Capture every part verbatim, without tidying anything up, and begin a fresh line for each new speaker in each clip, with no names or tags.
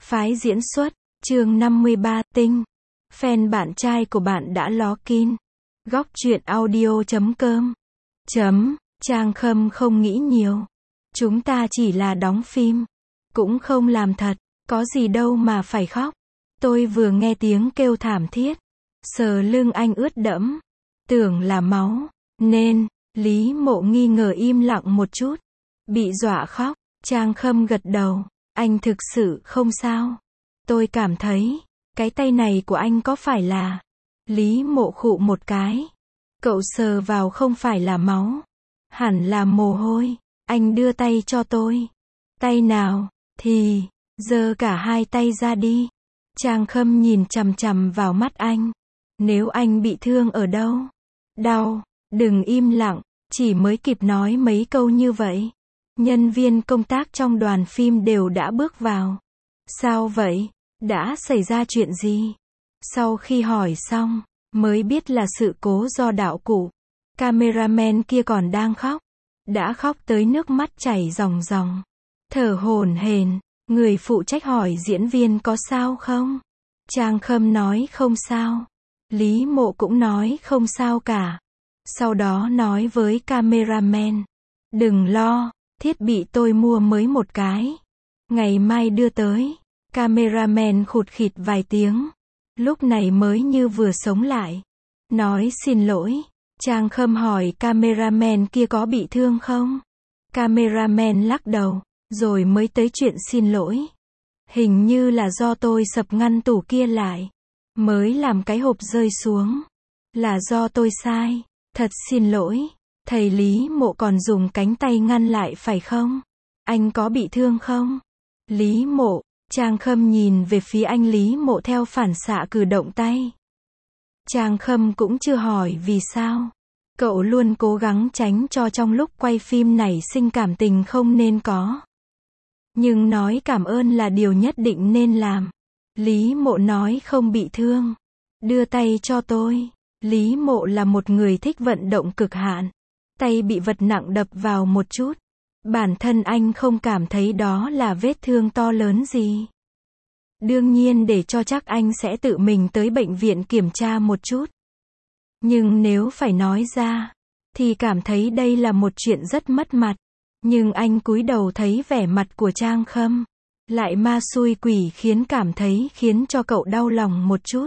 Phái diễn xuất, chương năm mươi ba, Tinh. Fan bạn trai của bạn đã login. Góc truyện audio chấm com. Chấm, Trang Khâm không nghĩ nhiều. Chúng ta chỉ là đóng phim. Cũng không làm thật, có gì đâu mà phải khóc. Tôi vừa nghe tiếng kêu thảm thiết. Sờ lưng anh ướt đẫm. Tưởng là máu. Nên, Lý Mộ nghi ngờ im lặng một chút. Bị dọa khóc, Trang Khâm gật đầu. Anh thực sự không sao. Tôi cảm thấy, cái tay này của anh có phải là... Lý Mộ khụ một cái. Cậu sờ vào không phải là máu. Hẳn là mồ hôi. Anh đưa tay cho tôi. Tay nào, thì, giơ cả hai tay ra đi. Trang Khâm nhìn chằm chằm vào mắt anh. Nếu anh bị thương ở đâu? Đau, đừng im lặng, chỉ mới kịp nói mấy câu như vậy. Nhân viên công tác trong đoàn phim đều đã bước vào. Sao vậy? Đã xảy ra chuyện gì? Sau khi hỏi xong, mới biết là sự cố do đạo cụ. Cameraman kia còn đang khóc. Đã khóc tới nước mắt chảy ròng ròng. Thở hổn hển, người phụ trách hỏi diễn viên có sao không? Trang Khâm nói không sao. Lý Mộ cũng nói không sao cả. Sau đó nói với cameraman. Đừng lo, thiết bị tôi mua mới một cái. Ngày mai đưa tới. Cameraman khụt khịt vài tiếng. Lúc này mới như vừa sống lại. Nói xin lỗi. Trang Khâm hỏi cameraman kia có bị thương không? Cameraman lắc đầu, rồi mới tới chuyện xin lỗi. Hình như là do tôi sập ngăn tủ kia lại. Mới làm cái hộp rơi xuống. Là do tôi sai. Thật xin lỗi. Thầy Lý Mộ còn dùng cánh tay ngăn lại phải không? Anh có bị thương không? Lý Mộ. Trang Khâm nhìn về phía anh Lý Mộ theo phản xạ cử động tay. Trang Khâm cũng chưa hỏi vì sao. Cậu luôn cố gắng tránh cho trong lúc quay phim nảy sinh cảm tình không nên có. Nhưng nói cảm ơn là điều nhất định nên làm. Lý Mộ nói không bị thương. Đưa tay cho tôi. Lý Mộ là một người thích vận động cực hạn. Tay bị vật nặng đập vào một chút. Bản thân anh không cảm thấy đó là vết thương to lớn gì. Đương nhiên để cho chắc anh sẽ tự mình tới bệnh viện kiểm tra một chút. Nhưng nếu phải nói ra, thì cảm thấy đây là một chuyện rất mất mặt. Nhưng anh cúi đầu thấy vẻ mặt của Trang Khâm. Lại ma xui quỷ khiến cảm thấy khiến cho cậu đau lòng một chút.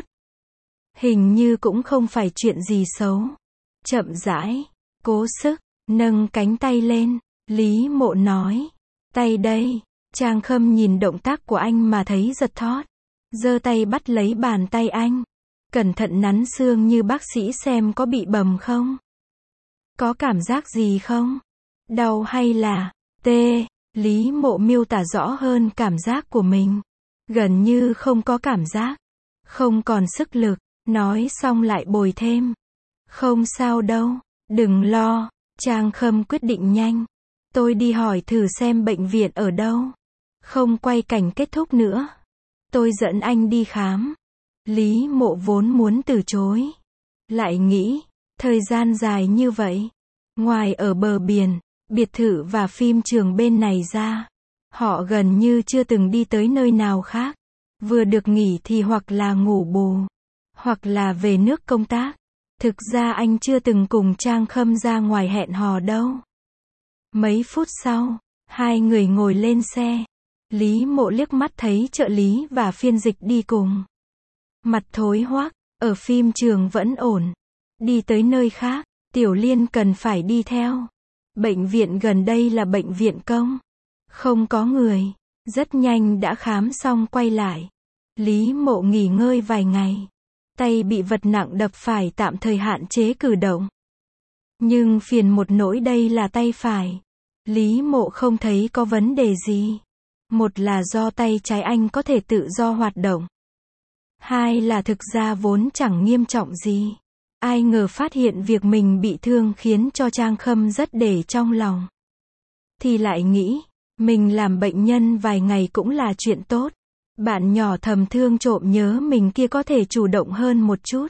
Hình như cũng không phải chuyện gì xấu. Chậm rãi, cố sức, nâng cánh tay lên. Lý Mộ nói. Tay đây. Trang Khâm nhìn động tác của anh mà thấy giật thót. Giơ tay bắt lấy bàn tay anh. Cẩn thận nắn xương như bác sĩ xem có bị bầm không? Có cảm giác gì không? Đau hay là tê? Lý Mộ miêu tả rõ hơn cảm giác của mình. Gần như không có cảm giác. Không còn sức lực. Nói xong lại bồi thêm. Không sao đâu. Đừng lo. Trang Khâm quyết định nhanh. Tôi đi hỏi thử xem bệnh viện ở đâu. Không quay cảnh kết thúc nữa. Tôi dẫn anh đi khám. Lý Mộ vốn muốn từ chối. Lại nghĩ, thời gian dài như vậy. Ngoài ở bờ biển, biệt thự và phim trường bên này ra. Họ gần như chưa từng đi tới nơi nào khác. Vừa được nghỉ thì hoặc là ngủ bù. Hoặc là về nước công tác. Thực ra anh chưa từng cùng Trang Khâm ra ngoài hẹn hò đâu. Mấy phút sau, hai người ngồi lên xe. Lý Mộ liếc mắt thấy trợ lý và phiên dịch đi cùng. Mặt thối hoắc, ở phim trường vẫn ổn. Đi tới nơi khác, Tiểu Liên cần phải đi theo. Bệnh viện gần đây là bệnh viện công. Không có người. Rất nhanh đã khám xong quay lại. Lý Mộ nghỉ ngơi vài ngày. Tay bị vật nặng đập phải tạm thời hạn chế cử động. Nhưng phiền một nỗi đây là tay phải. Lý Mộ không thấy có vấn đề gì. Một là do tay trái anh có thể tự do hoạt động. Hai là thực ra vốn chẳng nghiêm trọng gì. Ai ngờ phát hiện việc mình bị thương khiến cho Trang Khâm rất để trong lòng. Thì lại nghĩ, mình làm bệnh nhân vài ngày cũng là chuyện tốt. Bạn nhỏ thầm thương trộm nhớ mình kia có thể chủ động hơn một chút.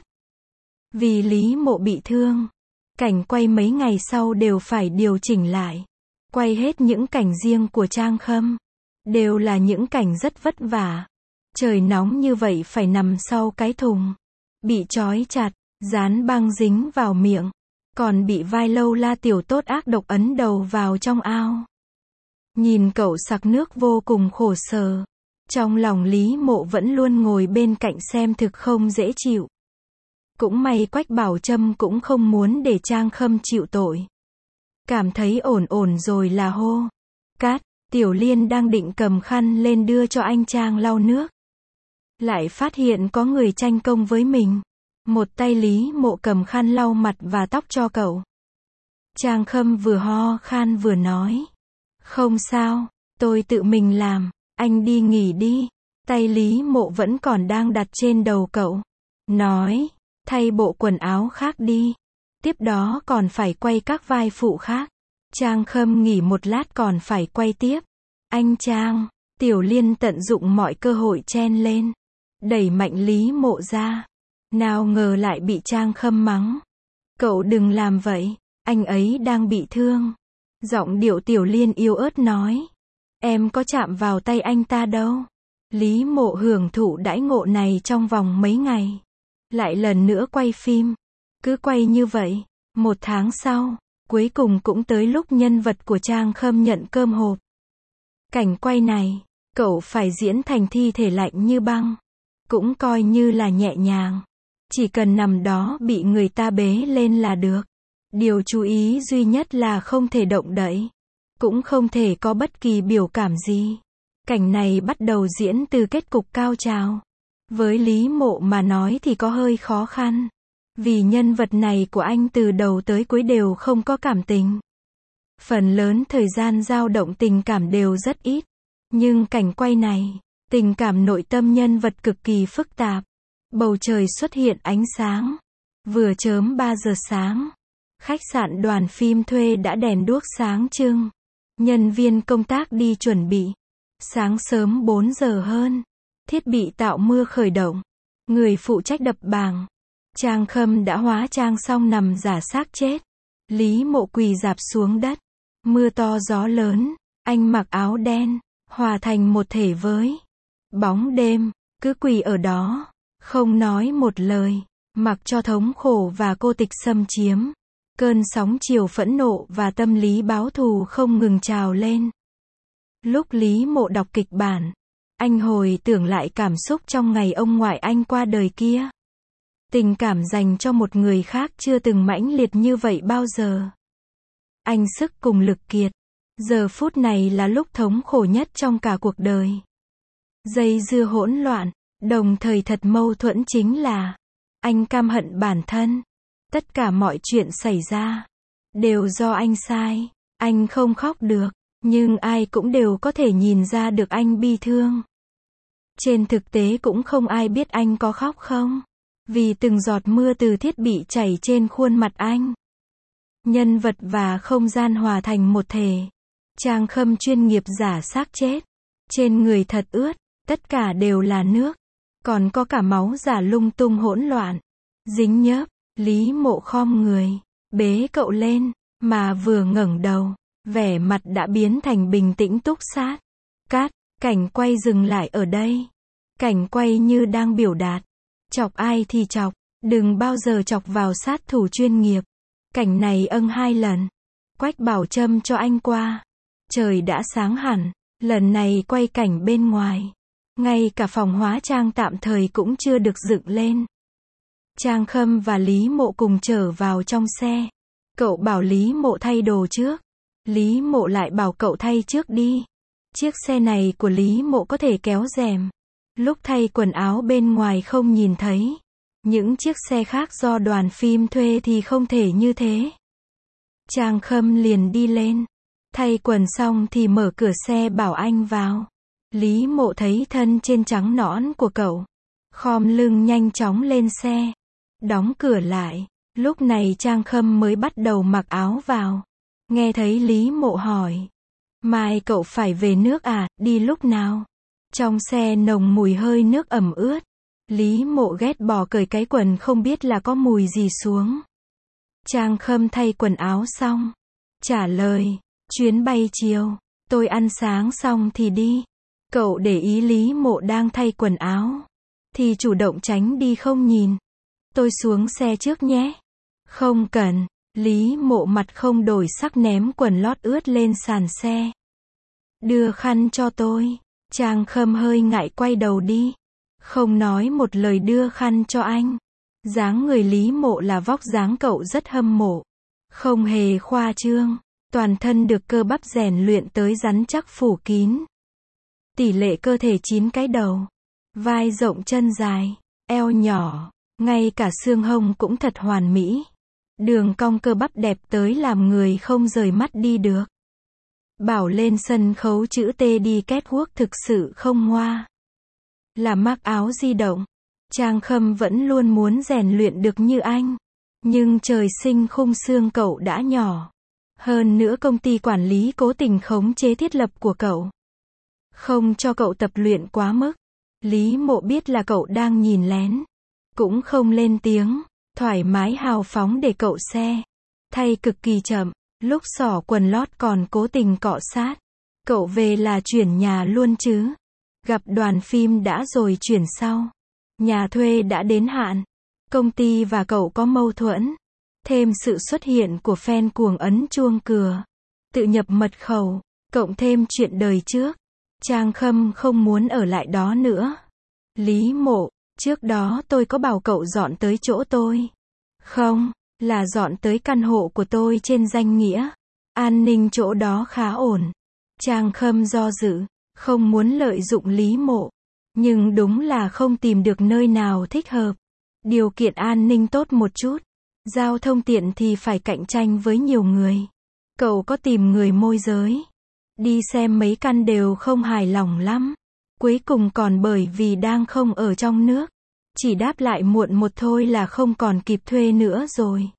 Vì Lý Mộ bị thương, cảnh quay mấy ngày sau đều phải điều chỉnh lại. Quay hết những cảnh riêng của Trang Khâm. Đều là những cảnh rất vất vả. Trời nóng như vậy phải nằm sau cái thùng. Bị trói chặt, dán băng dính vào miệng. Còn bị vai lâu la tiểu tốt ác độc ấn đầu vào trong ao. Nhìn cậu sặc nước vô cùng khổ sở. Trong lòng Lý Mộ vẫn luôn ngồi bên cạnh xem thực không dễ chịu. Cũng may Quách Bảo Trâm cũng không muốn để Trang Khâm chịu tội. Cảm thấy ổn ổn rồi là hô. Cát, Tiểu Liên đang định cầm khăn lên đưa cho anh Trang lau nước. Lại phát hiện có người tranh công với mình. Một tay Lý Mộ cầm khăn lau mặt và tóc cho cậu. Trang Khâm vừa ho khan vừa nói. Không sao, tôi tự mình làm, anh đi nghỉ đi. Tay Lý Mộ vẫn còn đang đặt trên đầu cậu. Nói, thay bộ quần áo khác đi. Tiếp đó còn phải quay các vai phụ khác. Trang Khâm nghỉ một lát còn phải quay tiếp. Anh Trang, Tiểu Liên tận dụng mọi cơ hội chen lên. Đẩy mạnh Lý Mộ ra. Nào ngờ lại bị Trang Khâm mắng. Cậu đừng làm vậy, anh ấy đang bị thương. Giọng điệu Tiểu Liên yếu ớt nói. Em có chạm vào tay anh ta đâu. Lý Mộ hưởng thụ đãi ngộ này trong vòng mấy ngày. Lại lần nữa quay phim. Cứ quay như vậy. Một tháng sau, cuối cùng cũng tới lúc nhân vật của Trang Khâm nhận cơm hộp. Cảnh quay này, cậu phải diễn thành thi thể lạnh như băng. Cũng coi như là nhẹ nhàng. Chỉ cần nằm đó bị người ta bế lên là được. Điều chú ý duy nhất là không thể động đậy. Cũng không thể có bất kỳ biểu cảm gì. Cảnh này bắt đầu diễn từ kết cục cao trào. Với Lý Mộ mà nói thì có hơi khó khăn. Vì nhân vật này của anh từ đầu tới cuối đều không có cảm tình. Phần lớn thời gian dao động tình cảm đều rất ít. Nhưng cảnh quay này, tình cảm nội tâm nhân vật cực kỳ phức tạp. Bầu trời xuất hiện ánh sáng. Vừa chớm ba giờ sáng. Khách sạn đoàn phim thuê đã đèn đuốc sáng trưng. Nhân viên công tác đi chuẩn bị. Sáng sớm bốn giờ hơn. Thiết bị tạo mưa khởi động. Người phụ trách đập bảng. Trang Khâm đã hóa trang xong nằm giả xác chết. Lý Mộ quỳ rạp xuống đất. Mưa to gió lớn. Anh mặc áo đen. Hòa thành một thể với bóng đêm. Cứ quỳ ở đó. Không nói một lời. Mặc cho thống khổ và cô tịch xâm chiếm. Cơn sóng chiều phẫn nộ và tâm lý báo thù không ngừng trào lên. Lúc Lý Mộ đọc kịch bản, anh hồi tưởng lại cảm xúc trong ngày ông ngoại anh qua đời kia. Tình cảm dành cho một người khác chưa từng mãnh liệt như vậy bao giờ. Anh sức cùng lực kiệt. Giờ phút này là lúc thống khổ nhất trong cả cuộc đời. Dây dưa hỗn loạn, đồng thời thật mâu thuẫn chính là anh căm hận bản thân. Tất cả mọi chuyện xảy ra đều do anh sai. Anh không khóc được, nhưng ai cũng đều có thể nhìn ra được anh bi thương. Trên thực tế cũng không ai biết anh có khóc không. Vì từng giọt mưa từ thiết bị chảy trên khuôn mặt anh. Nhân vật và không gian hòa thành một thể. Trang Khâm chuyên nghiệp giả xác chết. Trên người thật ướt, tất cả đều là nước. Còn có cả máu giả lung tung hỗn loạn. Dính nhớp. Lý Mộ khom người, bế cậu lên, mà vừa ngẩng đầu, vẻ mặt đã biến thành bình tĩnh túc sát. Cát, cảnh quay dừng lại ở đây. Cảnh quay như đang biểu đạt. Chọc ai thì chọc, đừng bao giờ chọc vào sát thủ chuyên nghiệp. Cảnh này âng hai lần. Quách Bảo Trâm cho anh qua. Trời đã sáng hẳn, lần này quay cảnh bên ngoài. Ngay cả phòng hóa trang tạm thời cũng chưa được dựng lên. Trang Khâm và Lý Mộ cùng trở vào trong xe. Cậu bảo Lý Mộ thay đồ trước. Lý Mộ lại bảo cậu thay trước đi. Chiếc xe này của Lý Mộ có thể kéo rèm. Lúc thay quần áo bên ngoài không nhìn thấy. Những chiếc xe khác do đoàn phim thuê thì không thể như thế. Trang Khâm liền đi lên. Thay quần xong thì mở cửa xe bảo anh vào. Lý Mộ thấy thân trên trắng nõn của cậu. Khom lưng nhanh chóng lên xe. Đóng cửa lại. Lúc này Trang Khâm mới bắt đầu mặc áo vào. Nghe thấy Lý Mộ hỏi. Mai cậu phải về nước à, đi lúc nào? Trong xe nồng mùi hơi nước ẩm ướt. Lý Mộ ghét bỏ cởi cái quần không biết là có mùi gì xuống. Trang Khâm thay quần áo xong. Trả lời. Chuyến bay chiều. Tôi ăn sáng xong thì đi. Cậu để ý Lý Mộ đang thay quần áo, thì chủ động tránh đi không nhìn. Tôi xuống xe trước nhé. Không cần. Lý Mộ mặt không đổi sắc ném quần lót ướt lên sàn xe. Đưa khăn cho tôi. Trang Khâm hơi ngại quay đầu đi. Không nói một lời đưa khăn cho anh. Dáng người Lý Mộ là vóc dáng cậu rất hâm mộ. Không hề khoa trương. Toàn thân được cơ bắp rèn luyện tới rắn chắc phủ kín. Tỷ lệ cơ thể chín cái đầu. Vai rộng chân dài. Eo nhỏ. Ngay cả xương hông cũng thật hoàn mỹ. Đường cong cơ bắp đẹp tới làm người không rời mắt đi được. Bảo lên sân khấu chữ T đi catwalk thực sự không ngoa. Là mặc áo di động. Trang Khâm vẫn luôn muốn rèn luyện được như anh. Nhưng trời sinh khung xương cậu đã nhỏ. Hơn nữa công ty quản lý cố tình khống chế thiết lập của cậu. Không cho cậu tập luyện quá mức. Lý Mộ biết là cậu đang nhìn lén. Cũng không lên tiếng. Thoải mái hào phóng để cậu xe. Thay cực kỳ chậm. Lúc xỏ quần lót còn cố tình cọ sát. Cậu về là chuyển nhà luôn chứ. Gặp đoàn phim đã rồi chuyển sau. Nhà thuê đã đến hạn. Công ty và cậu có mâu thuẫn. Thêm sự xuất hiện của fan cuồng ấn chuông cửa. Tự nhập mật khẩu. Cộng thêm chuyện đời trước. Trang Khâm không muốn ở lại đó nữa. Lý Mộ, trước đó tôi có bảo cậu dọn tới chỗ tôi. Không, là dọn tới căn hộ của tôi trên danh nghĩa. An ninh chỗ đó khá ổn. Trang Khâm do dự, không muốn lợi dụng Lý Mộ. Nhưng đúng là không tìm được nơi nào thích hợp. Điều kiện an ninh tốt một chút. Giao thông tiện thì phải cạnh tranh với nhiều người. Cậu có tìm người môi giới. Đi xem mấy căn đều không hài lòng lắm. Cuối cùng còn bởi vì đang không ở trong nước. Chỉ đáp lại muộn một thôi là không còn kịp thuê nữa rồi.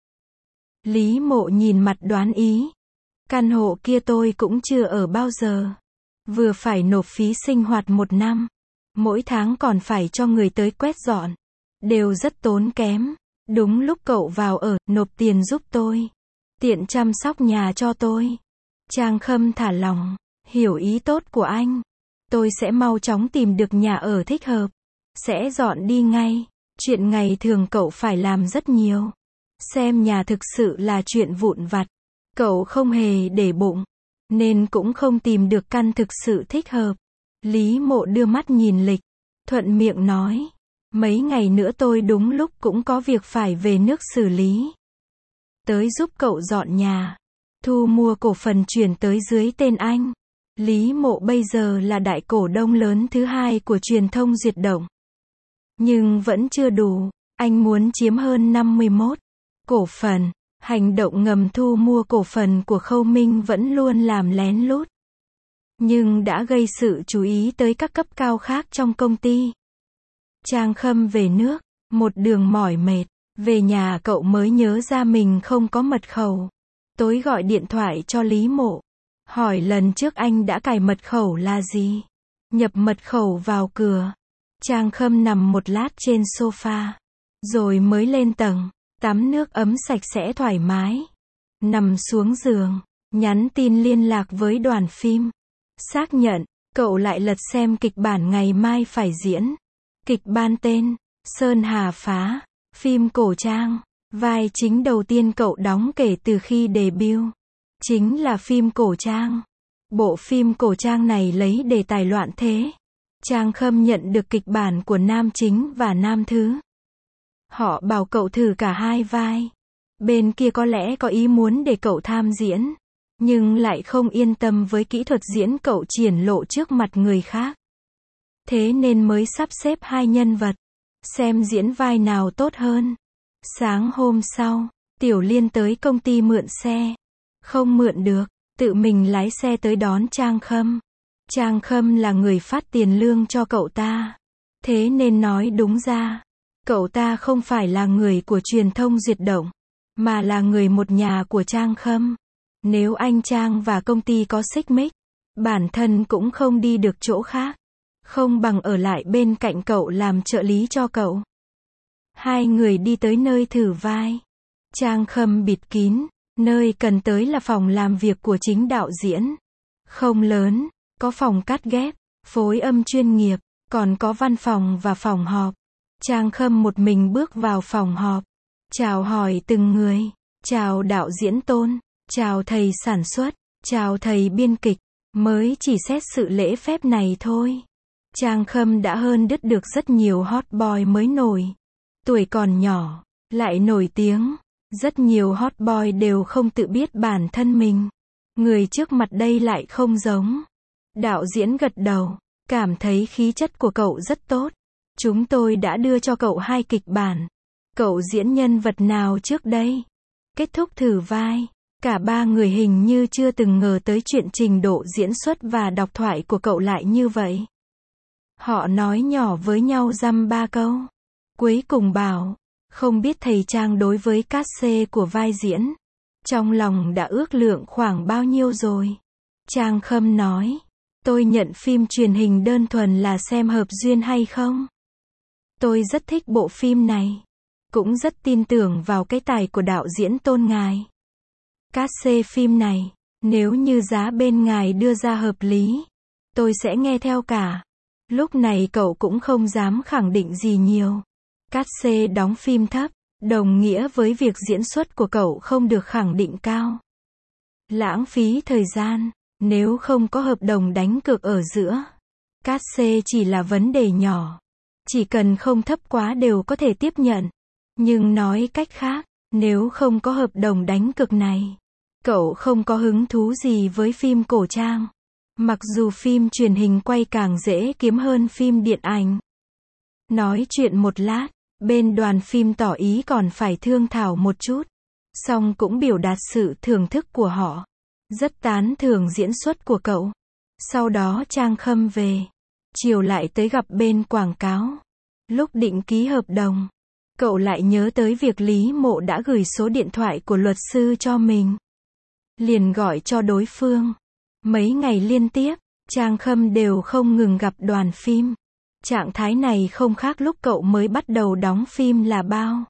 Lý Mộ nhìn mặt đoán ý. Căn hộ kia tôi cũng chưa ở bao giờ. Vừa phải nộp phí sinh hoạt một năm. Mỗi tháng còn phải cho người tới quét dọn. Đều rất tốn kém. Đúng lúc cậu vào ở, nộp tiền giúp tôi. Tiện chăm sóc nhà cho tôi. Trang Khâm thả lỏng. Hiểu ý tốt của anh. Tôi sẽ mau chóng tìm được nhà ở thích hợp. Sẽ dọn đi ngay. Chuyện ngày thường cậu phải làm rất nhiều. Xem nhà thực sự là chuyện vụn vặt. Cậu không hề để bụng. Nên cũng không tìm được căn thực sự thích hợp. Lý Mộ đưa mắt nhìn lịch. Thuận miệng nói. Mấy ngày nữa tôi đúng lúc cũng có việc phải về nước xử lý. Tới giúp cậu dọn nhà. Thu mua cổ phần chuyển tới dưới tên anh. Lý Mộ bây giờ là đại cổ đông lớn thứ hai của truyền thông Duyệt Động. Nhưng vẫn chưa đủ. Anh muốn chiếm hơn năm mươi mốt cổ phần. Hành động ngầm thu mua cổ phần của Khâu Minh vẫn luôn làm lén lút. Nhưng đã gây sự chú ý tới các cấp cao khác trong công ty. Trang Khâm về nước. Một đường mỏi mệt. Về nhà cậu mới nhớ ra mình không có mật khẩu. Tối gọi điện thoại cho Lý Mộ. Hỏi lần trước anh đã cài mật khẩu là gì. Nhập mật khẩu vào cửa. Trang Khâm nằm một lát trên sofa. Rồi mới lên tầng. Tắm nước ấm sạch sẽ thoải mái. Nằm xuống giường. Nhắn tin liên lạc với đoàn phim. Xác nhận. Cậu lại lật xem kịch bản ngày mai phải diễn. Kịch ban tên. Sơn Hà Phá. Phim cổ trang. Vai chính đầu tiên cậu đóng kể từ khi debut. Chính là phim cổ trang. Bộ phim cổ trang này lấy đề tài loạn thế. Trang Khâm nhận được kịch bản của nam chính và nam thứ. Họ bảo cậu thử cả hai vai. Bên kia có lẽ có ý muốn để cậu tham diễn. Nhưng lại không yên tâm với kỹ thuật diễn cậu triển lộ trước mặt người khác. Thế nên mới sắp xếp hai nhân vật. Xem diễn vai nào tốt hơn. Sáng hôm sau, Tiểu Liên tới công ty mượn xe. Không mượn được, tự mình lái xe tới đón Trang Khâm. Trang Khâm là người phát tiền lương cho cậu ta. Thế nên nói đúng ra, cậu ta không phải là người của truyền thông Duyệt Động, mà là người một nhà của Trang Khâm. Nếu anh Trang và công ty có xích mích, bản thân cũng không đi được chỗ khác. Không bằng ở lại bên cạnh cậu làm trợ lý cho cậu. Hai người đi tới nơi thử vai. Trang Khâm bịt kín. Nơi cần tới là phòng làm việc của chính đạo diễn. Không lớn, có phòng cắt ghép, phối âm chuyên nghiệp, còn có văn phòng và phòng họp. Trang Khâm một mình bước vào phòng họp, chào hỏi từng người, chào đạo diễn Tôn, chào thầy sản xuất, chào thầy biên kịch, mới chỉ xét sự lễ phép này thôi. Trang Khâm đã hơn đứt được rất nhiều hot boy mới nổi. Tuổi còn nhỏ, lại nổi tiếng. Rất nhiều hot boy đều không tự biết bản thân mình. Người trước mặt đây lại không giống. Đạo diễn gật đầu, cảm thấy khí chất của cậu rất tốt. Chúng tôi đã đưa cho cậu hai kịch bản. Cậu diễn nhân vật nào trước đây? Kết thúc thử vai. Cả ba người hình như chưa từng ngờ tới chuyện trình độ diễn xuất và đọc thoại của cậu lại như vậy. Họ nói nhỏ với nhau dăm ba câu. Cuối cùng bảo, không biết thầy Trang đối với cát xê của vai diễn, trong lòng đã ước lượng khoảng bao nhiêu rồi. Trang Khâm nói, tôi nhận phim truyền hình đơn thuần là xem hợp duyên hay không. Tôi rất thích bộ phim này. Cũng rất tin tưởng vào cái tài của đạo diễn Tôn ngài. Cát xê phim này, nếu như giá bên ngài đưa ra hợp lý, tôi sẽ nghe theo cả. Lúc này cậu cũng không dám khẳng định gì nhiều. Cát xê đóng phim thấp, đồng nghĩa với việc diễn xuất của cậu không được khẳng định cao. Lãng phí thời gian, nếu không có hợp đồng đánh cược ở giữa. Cát xê chỉ là vấn đề nhỏ. Chỉ cần không thấp quá đều có thể tiếp nhận. Nhưng nói cách khác, nếu không có hợp đồng đánh cược này, cậu không có hứng thú gì với phim cổ trang. Mặc dù phim truyền hình quay càng dễ kiếm hơn phim điện ảnh. Nói chuyện một lát, bên đoàn phim tỏ ý còn phải thương thảo một chút. Song cũng biểu đạt sự thưởng thức của họ. Rất tán thưởng diễn xuất của cậu. Sau đó Trang Khâm về. Chiều lại tới gặp bên quảng cáo. Lúc định ký hợp đồng, cậu lại nhớ tới việc Lý Mộ đã gửi số điện thoại của luật sư cho mình. Liền gọi cho đối phương. Mấy ngày liên tiếp, Trang Khâm đều không ngừng gặp đoàn phim. Trạng thái này không khác lúc cậu mới bắt đầu đóng phim là bao.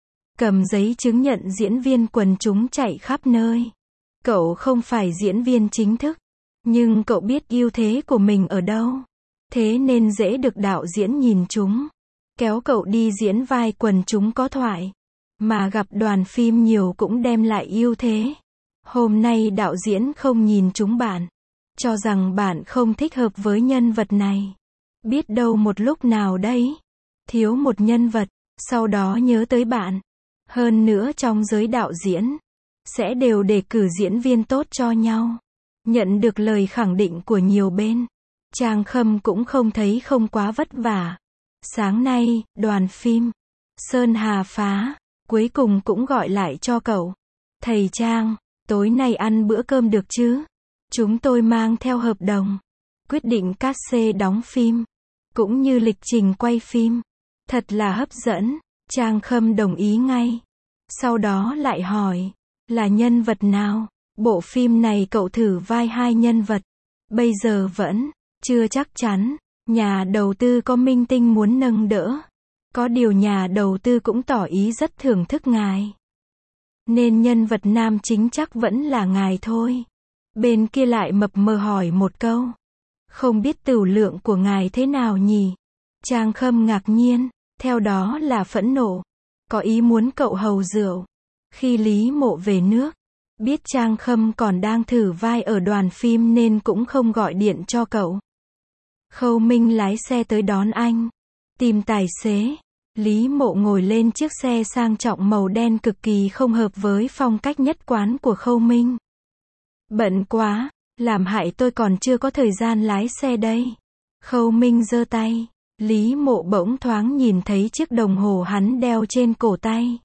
Cầm giấy chứng nhận diễn viên quần chúng chạy khắp nơi. Cậu không phải diễn viên chính thức, nhưng cậu biết ưu thế của mình ở đâu. Thế nên dễ được đạo diễn nhìn chúng. Kéo cậu đi diễn vai quần chúng có thoại. Mà gặp đoàn phim nhiều cũng đem lại ưu thế. Hôm nay đạo diễn không nhìn chúng bạn. Cho rằng bạn không thích hợp với nhân vật này. Biết đâu một lúc nào đấy, thiếu một nhân vật, sau đó nhớ tới bạn. Hơn nữa trong giới đạo diễn, sẽ đều đề cử diễn viên tốt cho nhau. Nhận được lời khẳng định của nhiều bên. Trang Khâm cũng không thấy không quá vất vả. Sáng nay, đoàn phim Sơn Hà Phá, cuối cùng cũng gọi lại cho cậu. Thầy Trang, tối nay ăn bữa cơm được chứ? Chúng tôi mang theo hợp đồng. Quyết định cát xê đóng phim. Cũng như lịch trình quay phim. Thật là hấp dẫn. Trang Khâm đồng ý ngay. Sau đó lại hỏi. Là nhân vật nào? Bộ phim này cậu thử vai hai nhân vật. Bây giờ vẫn chưa chắc chắn. Nhà đầu tư có minh tinh muốn nâng đỡ. Có điều nhà đầu tư cũng tỏ ý rất thưởng thức ngài. Nên nhân vật nam chính chắc vẫn là ngài thôi. Bên kia lại mập mờ hỏi một câu. Không biết tửu lượng của ngài thế nào nhỉ? Trang Khâm ngạc nhiên, theo đó là phẫn nộ. Có ý muốn cậu hầu rượu. Khi Lý Mộ về nước, biết Trang Khâm còn đang thử vai ở đoàn phim nên cũng không gọi điện cho cậu. Khâu Minh lái xe tới đón anh. Tìm tài xế. Lý Mộ ngồi lên chiếc xe sang trọng màu đen cực kỳ không hợp với phong cách nhất quán của Khâu Minh. Bận quá, làm hại tôi còn chưa có thời gian lái xe đây. Khâu Minh giơ tay. Lý Mộ bỗng thoáng nhìn thấy chiếc đồng hồ hắn đeo trên cổ tay.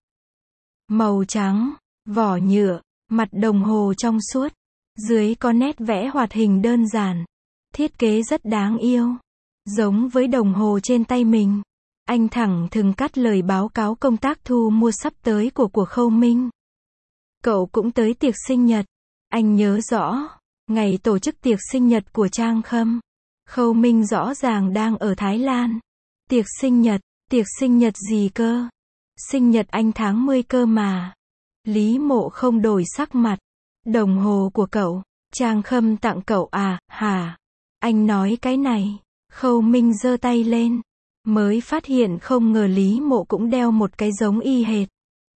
Màu trắng, vỏ nhựa, mặt đồng hồ trong suốt. Dưới có nét vẽ hoạt hình đơn giản. Thiết kế rất đáng yêu. Giống với đồng hồ trên tay mình. Anh thẳng thừng cắt lời báo cáo công tác thu mua sắp tới của của Khâu Minh. Cậu cũng tới tiệc sinh nhật. Anh nhớ rõ. Ngày tổ chức tiệc sinh nhật của Trang Khâm. Khâu Minh rõ ràng đang ở Thái Lan. Tiệc sinh nhật, tiệc sinh nhật gì cơ? Sinh nhật anh tháng mười cơ mà. Lý Mộ không đổi sắc mặt. Đồng hồ của cậu, Trang Khâm tặng cậu à, hả? Anh nói cái này. Khâu Minh giơ tay lên. Mới phát hiện không ngờ Lý Mộ cũng đeo một cái giống y hệt.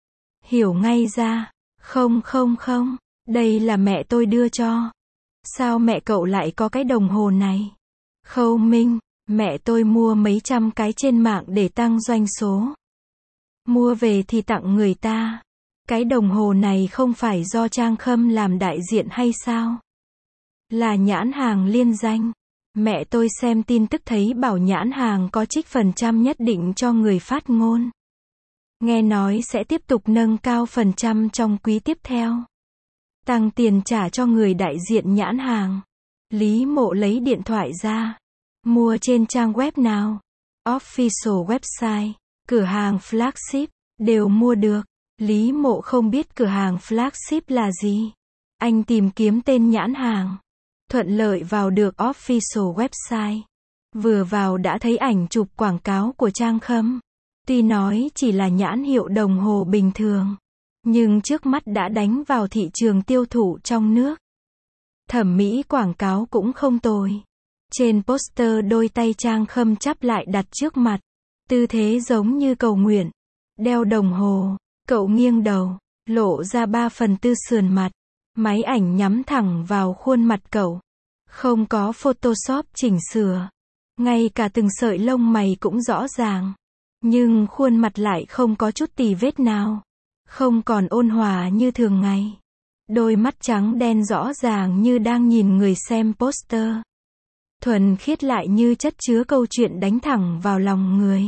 Hiểu ngay ra. Không không không. Đây là mẹ tôi đưa cho. Sao mẹ cậu lại có cái đồng hồ này? Khâu Minh. Mẹ tôi mua mấy trăm cái trên mạng để tăng doanh số. Mua về thì tặng người ta. Cái đồng hồ này không phải do Trang Khâm làm đại diện hay sao? Là nhãn hàng liên danh. Mẹ tôi xem tin tức thấy bảo nhãn hàng có trích phần trăm nhất định cho người phát ngôn. Nghe nói sẽ tiếp tục nâng cao phần trăm trong quý tiếp theo. Tăng tiền trả cho người đại diện nhãn hàng. Lý Mộ lấy điện thoại ra. Mua trên trang web nào? Official website, cửa hàng flagship, đều mua được. Lý Mộ không biết cửa hàng flagship là gì. Anh tìm kiếm tên nhãn hàng. Thuận lợi vào được official website. Vừa vào đã thấy ảnh chụp quảng cáo của Trang Khâm. Tuy nói chỉ là nhãn hiệu đồng hồ bình thường, nhưng trước mắt đã đánh vào thị trường tiêu thụ trong nước. Thẩm mỹ quảng cáo cũng không tồi. Trên poster đôi tay Trang Khâm chắp lại đặt trước mặt. Tư thế giống như cầu nguyện. Đeo đồng hồ, cậu nghiêng đầu, lộ ra ba phần tư sườn mặt. Máy ảnh nhắm thẳng vào khuôn mặt cậu. Không có Photoshop chỉnh sửa. Ngay cả từng sợi lông mày cũng rõ ràng. Nhưng khuôn mặt lại không có chút tì vết nào. Không còn ôn hòa như thường ngày. Đôi mắt trắng đen rõ ràng như đang nhìn người xem poster. Thuần khiết lại như chất chứa câu chuyện đánh thẳng vào lòng người.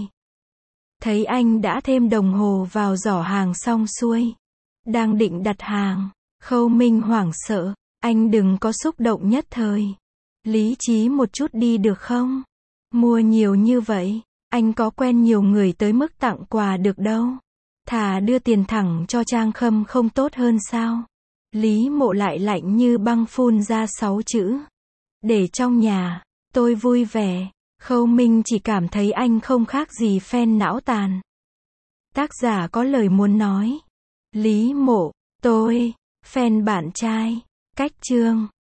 Thấy anh đã thêm đồng hồ vào giỏ hàng xong xuôi. Đang định đặt hàng. Khâu Minh hoảng sợ. Anh đừng có xúc động nhất thời. Lý trí một chút đi được không? Mua nhiều như vậy. Anh có quen nhiều người tới mức tặng quà được đâu. Thà đưa tiền thẳng cho Trang Khâm không tốt hơn sao? Lý Mộ lại lạnh như băng phun ra sáu chữ. Để trong nhà. Tôi vui vẻ. Khâu Minh chỉ cảm thấy anh không khác gì fan não tàn. Tác giả có lời muốn nói. Lý Mộ. Tôi. Fan bạn trai. Cách chương.